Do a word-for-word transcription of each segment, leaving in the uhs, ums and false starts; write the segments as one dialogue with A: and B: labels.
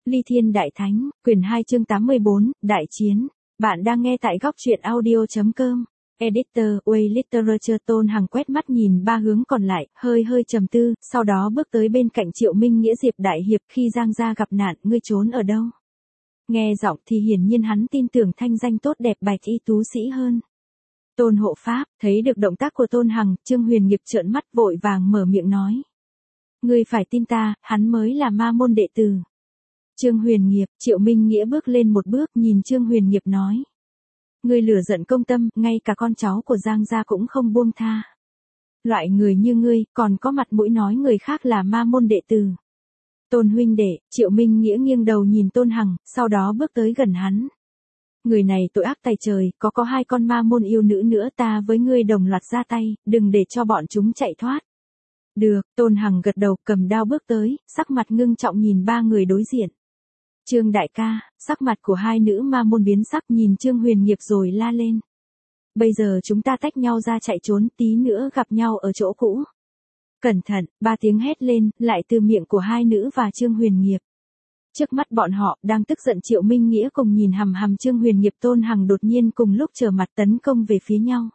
A: Ly Thiên Đại Thánh, quyển hai chương tám mươi bốn, Đại Chiến. Bạn đang nghe tại góc truyện audio chấm com. Editor, Way Literature. Tôn Hằng quét mắt nhìn ba hướng còn lại, hơi hơi trầm tư, sau đó bước tới bên cạnh Triệu Minh Nghĩa. Diệp đại hiệp, khi Giang gia gặp nạn, ngươi trốn ở đâu? Nghe giọng thì hiển nhiên hắn tin tưởng thanh danh tốt đẹp Bạch Y tú sĩ hơn. Tôn hộ pháp, thấy được động tác của Tôn Hằng, Trương Huyền Nghiệp trợn mắt vội vàng mở miệng nói. Ngươi phải tin ta, hắn mới là ma môn đệ tử. Trương Huyền Nghiệp, Triệu Minh Nghĩa bước lên một bước nhìn Trương Huyền Nghiệp nói. Ngươi lửa giận công tâm, ngay cả con cháu của Giang gia cũng không buông tha. Loại người như ngươi, còn có mặt mũi nói người khác là ma môn đệ tử. Tôn huynh đệ, Triệu Minh Nghĩa nghiêng đầu nhìn Tôn Hằng, sau đó bước tới gần hắn. Người này tội ác tày trời, có có hai con ma môn yêu nữ nữa, ta với ngươi đồng loạt ra tay, đừng để cho bọn chúng chạy thoát. Được, Tôn Hằng gật đầu, cầm đao bước tới, sắc mặt ngưng trọng nhìn ba người đối diện. Trương đại ca, sắc mặt của hai nữ ma môn biến sắc, nhìn Trương Huyền Nghiệp rồi la lên. Bây giờ chúng ta tách nhau ra chạy trốn, tí nữa gặp nhau ở chỗ cũ. Cẩn thận, ba tiếng hét lên, lại từ miệng của hai nữ và Trương Huyền Nghiệp. Trước mắt bọn họ, đang tức giận Triệu Minh Nghĩa cùng nhìn hằm hằm Trương Huyền Nghiệp. Tôn Hằng đột nhiên cùng lúc trở mặt tấn công về phía nhau.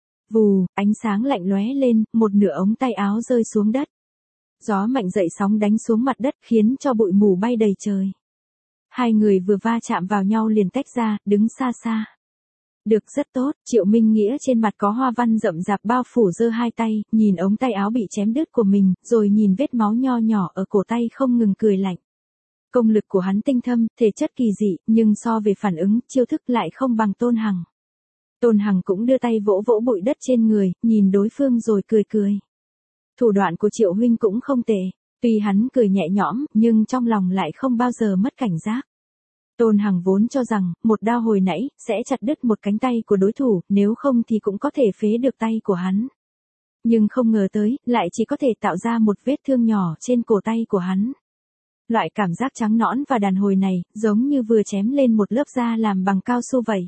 A: Vù, ánh sáng lạnh lóe lên, một nửa ống tay áo rơi xuống đất. Gió mạnh dậy sóng đánh xuống mặt đất khiến cho bụi mù bay đầy trời. Hai người vừa va chạm vào nhau liền tách ra, đứng xa xa. Được, rất tốt, Triệu Minh Nghĩa trên mặt có hoa văn rậm rạp bao phủ, giơ hai tay, nhìn ống tay áo bị chém đứt của mình, rồi nhìn vết máu nho nhỏ ở cổ tay không ngừng cười lạnh. Công lực của hắn tinh thâm, thể chất kỳ dị, nhưng so về phản ứng, chiêu thức lại không bằng Tôn Hằng. Tôn Hằng cũng đưa tay vỗ vỗ bụi đất trên người, nhìn đối phương rồi cười cười. Thủ đoạn của Triệu huynh cũng không tệ, tuy hắn cười nhẹ nhõm, nhưng trong lòng lại không bao giờ mất cảnh giác. Tôn Hằng vốn cho rằng, một đao hồi nãy, sẽ chặt đứt một cánh tay của đối thủ, nếu không thì cũng có thể phế được tay của hắn. Nhưng không ngờ tới, lại chỉ có thể tạo ra một vết thương nhỏ trên cổ tay của hắn. Loại cảm giác trắng nõn và đàn hồi này, giống như vừa chém lên một lớp da làm bằng cao su vậy.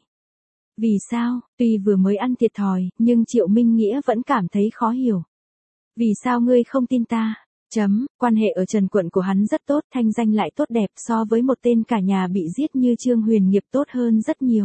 A: Vì sao, tuy vừa mới ăn thiệt thòi, nhưng Triệu Minh Nghĩa vẫn cảm thấy khó hiểu. Vì sao ngươi không tin ta? Chấm, quan hệ ở Trần quận của hắn rất tốt, thanh danh lại tốt đẹp, so với một tên cả nhà bị giết như Trương Huyền Nghiệp tốt hơn rất nhiều.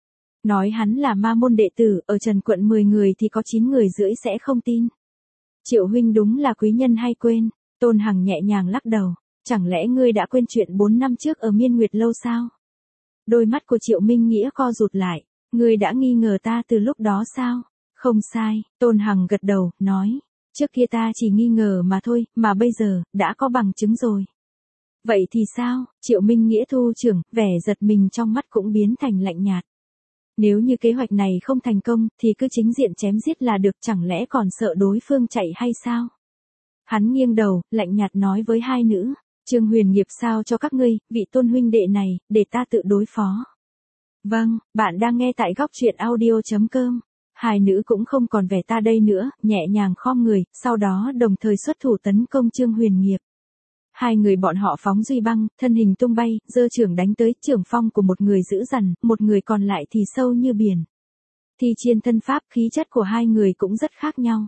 A: Nói hắn là ma môn đệ tử, ở Trần quận mười người thì có chín người rưỡi sẽ không tin. Triệu huynh đúng là quý nhân hay quên? Tôn Hằng nhẹ nhàng lắc đầu. Chẳng lẽ ngươi đã quên chuyện bốn năm trước ở Miên Nguyệt lâu sao? Đôi mắt của Triệu Minh Nghĩa co rụt lại. Ngươi đã nghi ngờ ta từ lúc đó sao? Không sai, Tôn Hằng gật đầu, nói. Trước kia ta chỉ nghi ngờ mà thôi, mà bây giờ, đã có bằng chứng rồi. Vậy thì sao? Triệu Minh Nghĩa thu trưởng, vẻ giật mình trong mắt cũng biến thành lạnh nhạt. Nếu như kế hoạch này không thành công, thì cứ chính diện chém giết là được, chẳng lẽ còn sợ đối phương chạy hay sao? Hắn nghiêng đầu, lạnh nhạt nói với hai nữ. Trương Huyền Nghiệp sao cho các ngươi, vị Tôn huynh đệ này, để ta tự đối phó. Vâng, bạn đang nghe tại góc truyện audio chấm com. Hai nữ cũng không còn vẻ ta đây nữa, nhẹ nhàng khom người, sau đó đồng thời xuất thủ tấn công Trương Huyền Nghiệp. Hai người bọn họ phóng duy băng, thân hình tung bay, giơ trưởng đánh tới, trưởng phong của một người dữ dằn, một người còn lại thì sâu như biển. Thi chiên thân pháp, khí chất của hai người cũng rất khác nhau.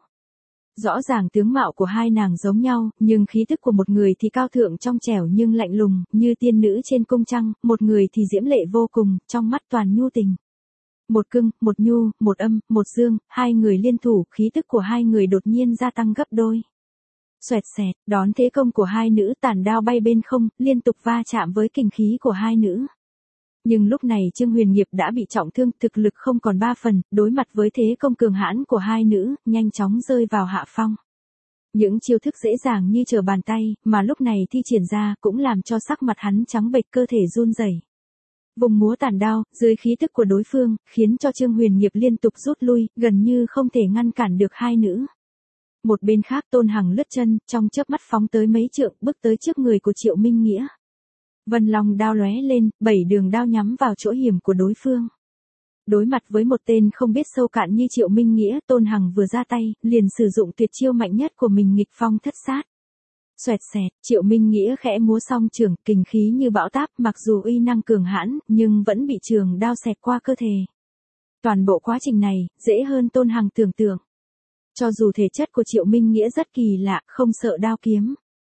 A: Rõ ràng tướng mạo của hai nàng giống nhau, nhưng khí tức của một người thì cao thượng trong trẻo nhưng lạnh lùng, như tiên nữ trên cung trăng, một người thì diễm lệ vô cùng, trong mắt toàn nhu tình. Một cưng, một nhu, một âm, một dương, hai người liên thủ, khí tức của hai người đột nhiên gia tăng gấp đôi. Xoẹt xẹt, đón thế công của hai nữ, tản đao bay bên không, liên tục va chạm với kình khí của hai nữ. Nhưng lúc này Trương Huyền Nghiệp đã bị trọng thương, thực lực không còn ba phần, đối mặt với thế công cường hãn của hai nữ, nhanh chóng rơi vào hạ phong. Những chiêu thức dễ dàng như trở bàn tay, mà lúc này thi triển ra cũng làm cho sắc mặt hắn trắng bệch, cơ thể run rẩy. Vùng múa tản đao, dưới khí tức của đối phương, khiến cho Trương Huyền Nghiệp liên tục rút lui, gần như không thể ngăn cản được hai nữ. Một bên khác Tôn Hằng lướt chân, trong chớp mắt phóng tới mấy trượng, bước tới trước người của Triệu Minh Nghĩa. Vân Long đao lóe lên, bảy đường đao nhắm vào chỗ hiểm của đối phương. Đối mặt với một tên không biết sâu cạn như Triệu Minh Nghĩa, Tôn Hằng vừa ra tay, liền sử dụng tuyệt chiêu mạnh nhất của mình, nghịch phong thất sát. Xoẹt xẹt, Triệu Minh Nghĩa khẽ múa song trường, kình khí như bão táp, mặc dù uy năng cường hãn, nhưng vẫn bị trường đao xẹt qua cơ thể. Toàn bộ quá trình này, dễ hơn Tôn Hằng tưởng tượng. Cho dù thể chất của Triệu Minh Nghĩa rất kỳ lạ, không sợ đao kiếm.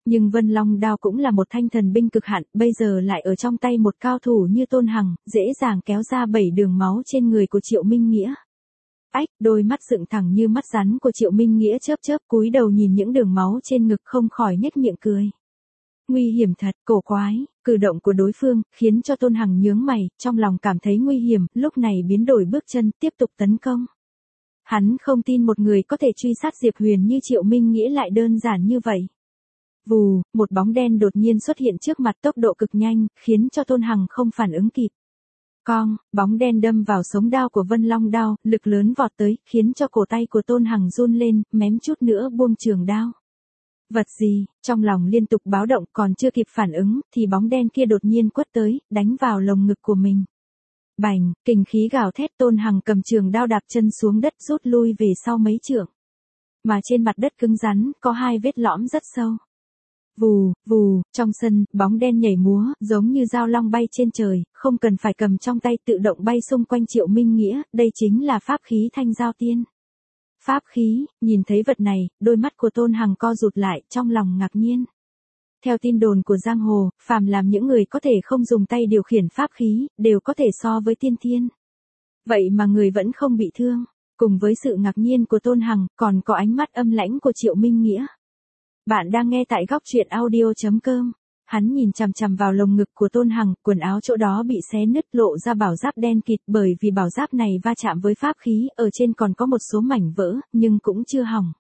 A: Nhưng Vân Long đao cũng là một thanh thần binh cực hạn, bây giờ lại ở trong tay một cao thủ như Tôn Hằng, dễ dàng kéo ra bảy đường máu trên người của Triệu Minh Nghĩa. Ách, đôi mắt dựng thẳng như mắt rắn của Triệu Minh Nghĩa chớp chớp, cúi đầu nhìn những đường máu trên ngực không khỏi nhếch miệng cười. Nguy hiểm thật, cổ quái, cử động của đối phương, khiến cho Tôn Hằng nhướng mày, trong lòng cảm thấy nguy hiểm, lúc này biến đổi bước chân, tiếp tục tấn công. Hắn không tin một người có thể truy sát Diệp Huyền như Triệu Minh Nghĩa lại đơn giản như vậy. Vù, một bóng đen đột nhiên xuất hiện trước mặt tốc độ cực nhanh, khiến cho Tôn Hằng không phản ứng kịp. Cong, bóng đen đâm vào sống đao của Vân Long đao, lực lớn vọt tới, khiến cho cổ tay của Tôn Hằng run lên, mém chút nữa buông trường đao. Vật gì, trong lòng liên tục báo động, còn chưa kịp phản ứng, thì bóng đen kia đột nhiên quất tới, đánh vào lồng ngực của mình. Bành, kình khí gào thét, Tôn Hằng cầm trường đao đạp chân xuống đất rút lui về sau mấy trượng. Mà trên mặt đất cứng rắn, có hai vết lõm rất sâu. Vù, vù, trong sân, bóng đen nhảy múa, giống như dao long bay trên trời, không cần phải cầm trong tay tự động bay xung quanh Triệu Minh Nghĩa, đây chính là pháp khí Thanh Giao Tiên. Pháp khí, nhìn thấy vật này, đôi mắt của Tôn Hằng co rụt lại, trong lòng ngạc nhiên. Theo tin đồn của giang hồ, phàm làm những người có thể không dùng tay điều khiển pháp khí, đều có thể so với tiên thiên. Vậy mà người vẫn không bị thương, cùng với sự ngạc nhiên của Tôn Hằng, còn có ánh mắt âm lãnh của Triệu Minh Nghĩa. Bạn đang nghe tại góc truyện audio chấm com. Hắn nhìn chằm chằm vào lồng ngực của Tôn Hằng, quần áo chỗ đó bị xé nứt lộ ra bảo giáp đen kịt, bởi vì bảo giáp này va chạm với pháp khí, ở trên còn có một số mảnh vỡ, nhưng cũng chưa hỏng.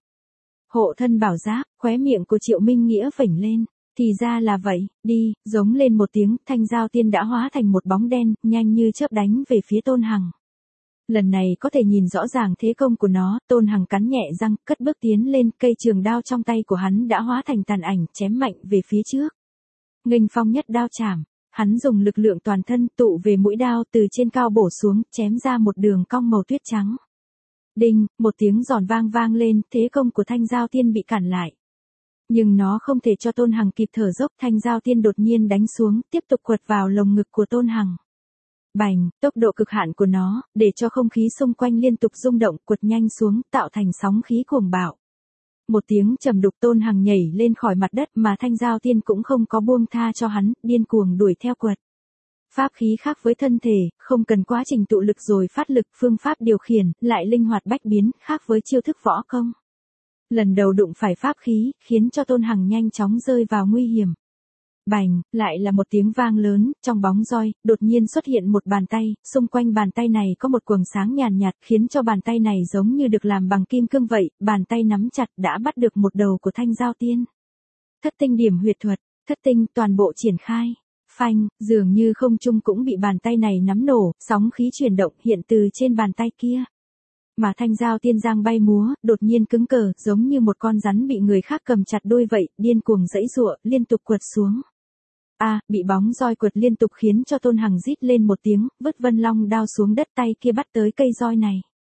A: Hộ thân bảo giáp, khóe miệng của Triệu Minh Nghĩa phỉnh lên, thì ra là vậy, đi, giống lên một tiếng, Thanh Giao Tiên đã hóa thành một bóng đen, nhanh như chớp đánh về phía Tôn Hằng. Lần này có thể nhìn rõ ràng thế công của nó, Tôn Hằng cắn nhẹ răng, cất bước tiến lên, cây trường đao trong tay của hắn đã hóa thành tàn ảnh, chém mạnh về phía trước. Nghênh phong nhất đao chảm, hắn dùng lực lượng toàn thân tụ về mũi đao từ trên cao bổ xuống, chém ra một đường cong màu tuyết trắng. Đinh, một tiếng giòn vang vang lên, thế công của Thanh Giao Tiên bị cản lại. Nhưng nó không thể cho Tôn Hằng kịp thở dốc, Thanh Giao Tiên đột nhiên đánh xuống, tiếp tục quật vào lồng ngực của Tôn Hằng. Bành, tốc độ cực hạn của nó, để cho không khí xung quanh liên tục rung động, quật nhanh xuống, tạo thành sóng khí cuồng bạo. Một tiếng trầm đục, Tôn Hằng nhảy lên khỏi mặt đất, mà Thanh Giao Tiên cũng không có buông tha cho hắn, điên cuồng đuổi theo quật. Pháp khí khác với thân thể, không cần quá trình tụ lực rồi phát lực, phương pháp điều khiển, lại linh hoạt bách biến, khác với chiêu thức võ công. Lần đầu đụng phải pháp khí, khiến cho Tôn Hằng nhanh chóng rơi vào nguy hiểm. Bành, lại là một tiếng vang lớn, trong bóng roi, đột nhiên xuất hiện một bàn tay, xung quanh bàn tay này có một quầng sáng nhàn nhạt, khiến cho bàn tay này giống như được làm bằng kim cương vậy, bàn tay nắm chặt đã bắt được một đầu của Thanh Giao Tiên. Thất tinh điểm huyệt thuật, thất tinh toàn bộ triển khai. Phanh, dường như không trung cũng bị bàn tay này nắm nổ, sóng khí chuyển động hiện từ trên bàn tay kia. Mà Thanh Giao Tiên giang bay múa, đột nhiên cứng cờ, giống như một con rắn bị người khác cầm chặt đuôi vậy, điên cuồng giãy giụa, liên tục quật xuống. A, à, bị bóng roi quật liên tục khiến cho Tôn Hằng rít lên một tiếng, vứt Vân Long đao xuống đất, tay kia bắt tới cây roi này.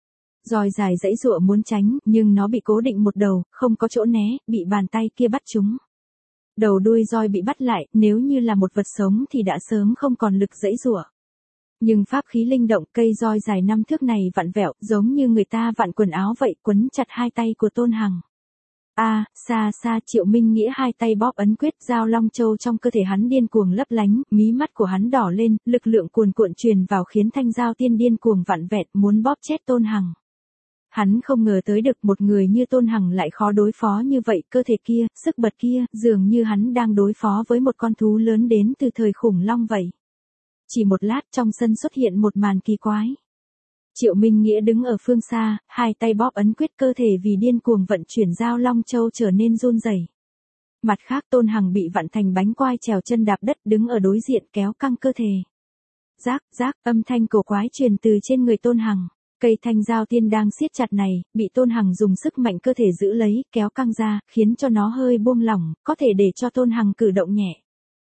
A: Roi dài giãy giụa muốn tránh, nhưng nó bị cố định một đầu, không có chỗ né, bị bàn tay kia bắt trúng. Đầu đuôi roi bị bắt lại, nếu như là một vật sống thì đã sớm không còn lực giãy giụa. Nhưng pháp khí linh động, cây roi dài năm thước này vặn vẹo, giống như người ta vặn quần áo vậy, quấn chặt hai tay của Tôn Hằng. A, à, xa xa Triệu Minh Nghĩa hai tay bóp ấn quyết, dao long châu trong cơ thể hắn điên cuồng lấp lánh, mí mắt của hắn đỏ lên, lực lượng cuồn cuộn truyền vào khiến Thanh Giao Tiên điên cuồng vặn vẹt, muốn bóp chết Tôn Hằng. Hắn không ngờ tới được một người như Tôn Hằng lại khó đối phó như vậy, cơ thể kia, sức bật kia, dường như hắn đang đối phó với một con thú lớn đến từ thời khủng long vậy. Chỉ một lát, trong sân xuất hiện một màn kỳ quái. Triệu Minh Nghĩa đứng ở phương xa, hai tay bóp ấn quyết, cơ thể vì điên cuồng vận chuyển dao long châu trở nên run rẩy. Mặt khác, Tôn Hằng bị vặn thành bánh quai trèo chân đạp đất, đứng ở đối diện kéo căng cơ thể. Rác, rác, âm thanh cổ quái truyền từ trên người Tôn Hằng. Cây Thanh Giao Tiên đang siết chặt này, bị Tôn Hằng dùng sức mạnh cơ thể giữ lấy, kéo căng ra, khiến cho nó hơi buông lỏng, có thể để cho Tôn Hằng cử động nhẹ.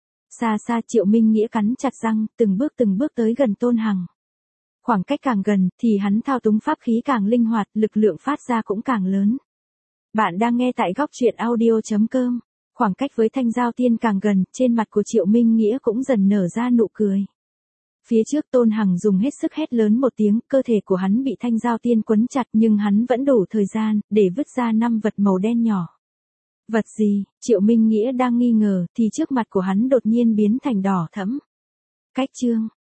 A: Xa xa Triệu Minh Nghĩa cắn chặt răng, từng bước từng bước tới gần Tôn Hằng. Khoảng cách càng gần, thì hắn thao túng pháp khí càng linh hoạt, lực lượng phát ra cũng càng lớn. Bạn đang nghe tại góc truyện audio chấm com. Khoảng cách với Thanh Giao Tiên càng gần, trên mặt của Triệu Minh Nghĩa cũng dần nở ra nụ cười. Phía trước Tôn Hằng dùng hết sức hét lớn một tiếng, cơ thể của hắn bị Thanh Giao Tiên quấn chặt, nhưng hắn vẫn đủ thời gian, để vứt ra năm vật màu đen nhỏ. Vật gì? Triệu Minh Nghĩa đang nghi ngờ, thì trước mặt của hắn đột nhiên biến thành đỏ thẫm. Cách chương.